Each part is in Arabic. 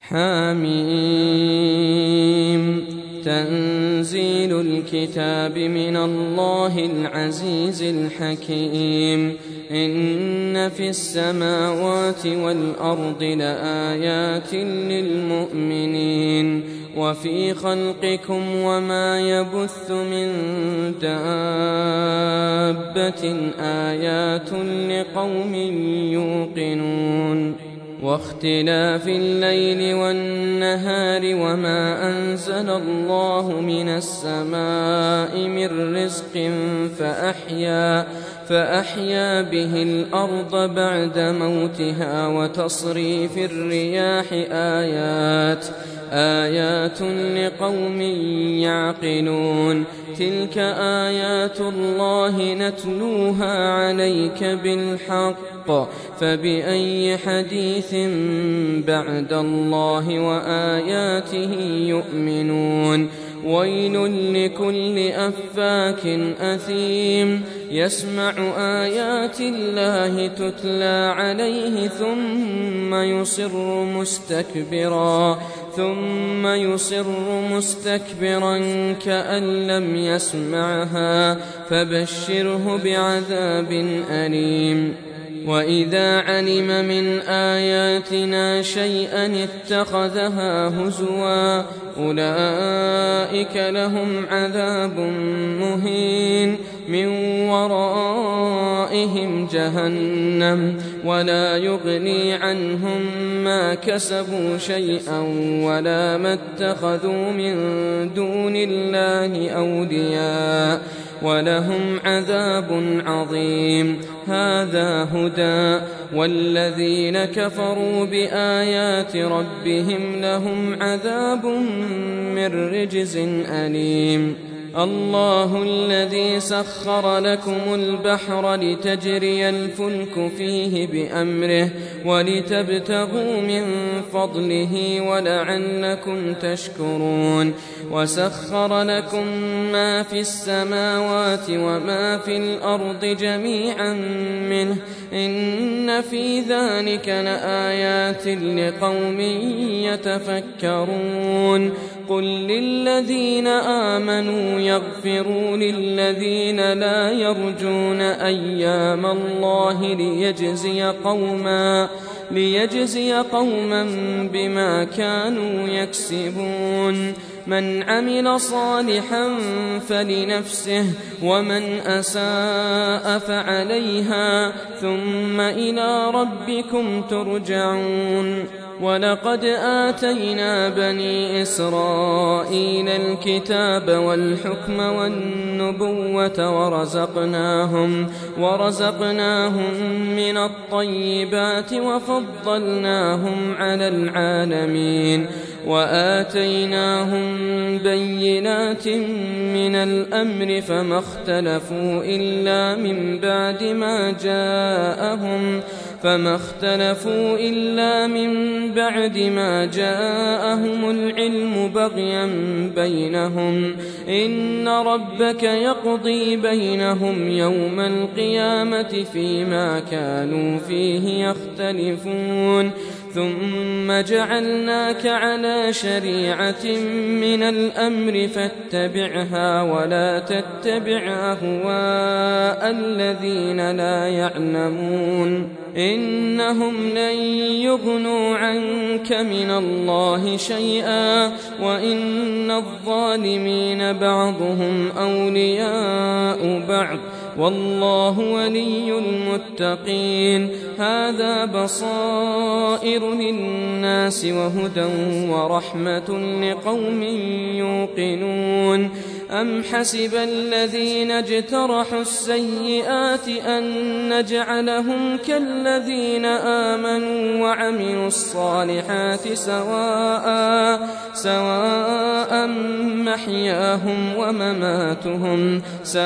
حميم. تنزيل الكتاب من الله العزيز الحكيم. إن في السماوات والأرض لآيات للمؤمنين وفي خلقكم وما يبث من دابة آيات لقوم يوقنون. واختلاف الليل والنهار وما أنزل الله من السماء من رزق فأحيا به الأرض بعد موتها وتصريف الرياح آيات لقوم يعقلون. تلك آيات الله نتلوها عليك بالحق فبأي حديث بعد الله وآياته يؤمنون. ويل لكل أفاك أثيم يسمع آيات الله تتلى عليه ثم يصر مستكبرا كأن لم يسمعها فبشره بعذاب أليم. وإذا علم من آياتنا شيئا اتخذها هزوا أولئك لهم عذاب مهين من ورائهم جهنم ولا يغني عنهم ما كسبوا شيئا ولا ما اتخذوا من دون الله أولياء ولهم عذاب عظيم. هذا هدى والذين كفروا بآيات ربهم لهم عذاب من رجز أليم. الله الذي سخر لكم البحر لتجري الفلك فيه بأمره ولتبتغوا من فضله ولعلكم تشكرون. وسخر لكم ما في السماوات وما في الأرض جميعا منه إن في ذلك لآيات لقوم يتفكرون. قل للذين آمنوا يغفروا للذين لا يرجون أيام الله ليجزي قوما بما كانوا يكسبون. من عمل صالحا فلنفسه ومن أساء فعليها ثم إلى ربكم ترجعون. ولقد آتينا بني إسرائيل الكتاب والحكم والنبوة ورزقناهم من الطيبات وفضلناهم على العالمين وآتيناهم بينات من الأمر فما اختلفوا إلا من بعد ما جاءهم العلم بغيا بينهم. إن ربك يقضي بينهم يوم القيامة فيما كانوا فيه يختلفون. ثم جعلناك على شريعة من الأمر فاتبعها ولا تتبع أهواء الذين لا يعلمون إنهم لن يغنوا عنك من الله شيئا وإن الظالمين بعضهم أولياء بعض والله ولي المتقين. هذا بصائر للناس وهدى ورحمة لقوم يوقنون. أم حسب الذين اجترحوا السيئات أن نجعلهم كالذين آمنوا وعملوا الصالحات سواء محياهم ومماتهم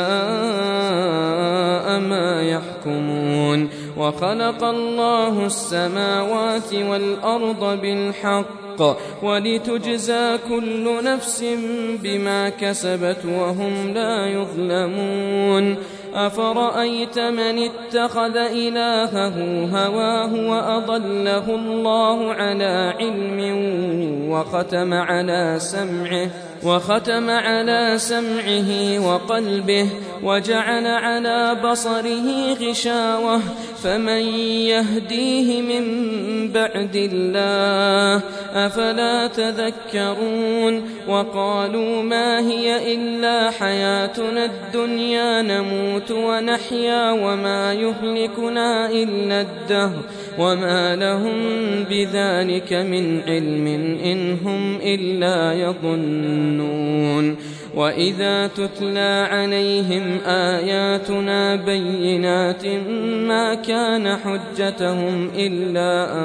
ساء ما يحكمون. وخلق الله السماوات والأرض بالحق ولتجزى كل نفس بما كسبت وهم لا يظلمون. أفرأيت من اتخذ إلهه هواه وأضله الله على علم وختم على سمعه وقلبه وجعل على بصره غشاوة فمن يهديه من بعد الله أفلا تذكرون وقالوا ما هي إلا حياتنا الدنيا نموت ونحيا وما يهلكنا إلا الدهر وما لهم بذلك من علم إن هم إلا يظنون وإذا تتلى عليهم آياتنا بينات ما كان حجتهم إلا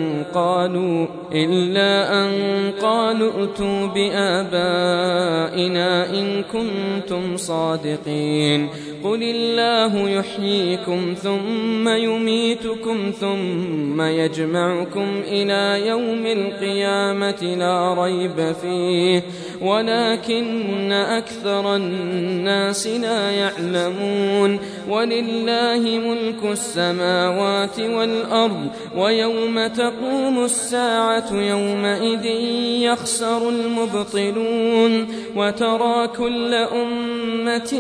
أن قالوا ائتوا بآبائنا إن كنتم صادقين قل الله يحييكم ثم يميتكم ثم يجمعكم إلى يوم القيامة لا ريب فيه ولكن أكثر الناس لا يعلمون ولله ملك السماوات والأرض ويوم تقوم الساعة يومئذ يخسر المبطلون وترى كل أمة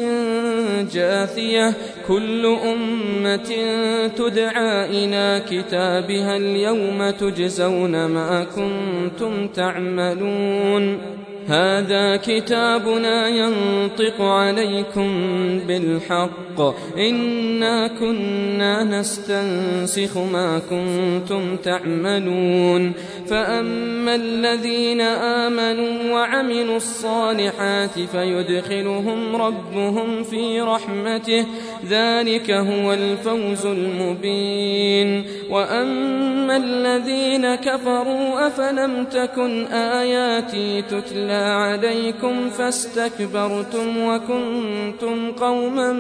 جاثية كل أمة تدعى إلى كتابها اليوم تجزون ما كنتم تعملون هذا كتابنا ينطق عليكم بالحق إنا كنا نستنسخ ما كنتم تعملون فأما الذين آمنوا وعملوا الصالحات فيدخلهم ربهم في رحمته ذلك هو الفوز المبين وأما الذين كفروا أفلم تكن آياتي تتلى عليكم فاستكبرتم وكنتم قوما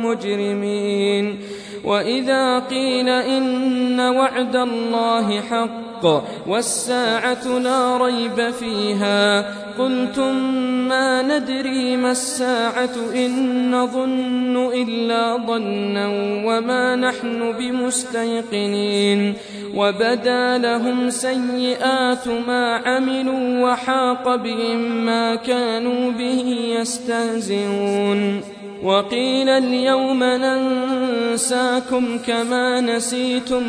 مجرمين وإذا قيل إن وعد الله حق والساعة لا ريب فيها قلتم ما ندري ما الساعة إن نظن إلا ظنا وما نحن بمستيقنين وبدا لهم سيئات ما عملوا وحاق بهم ما كانوا به يستهزئون وقيل اليوم ننساكم كما نسيتم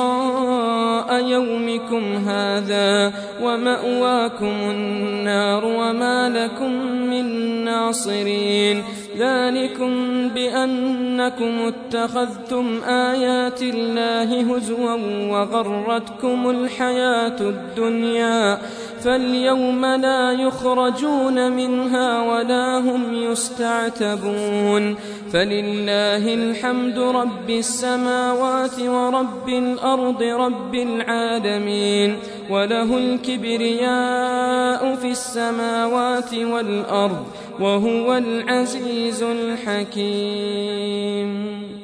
لقاء يومكم هذا ومأواكم النار وما لكم من ناصرين ذلكم بأنكم اتخذتم آيات الله هزوا وغرتكم الحياة الدنيا فاليوم لا يخرجون منها ولا هم يستعتبون فلله الحمد رب السماوات ورب الأرض رب العالمين وله الكبرياء في السماوات والأرض وهو العزيز الحكيم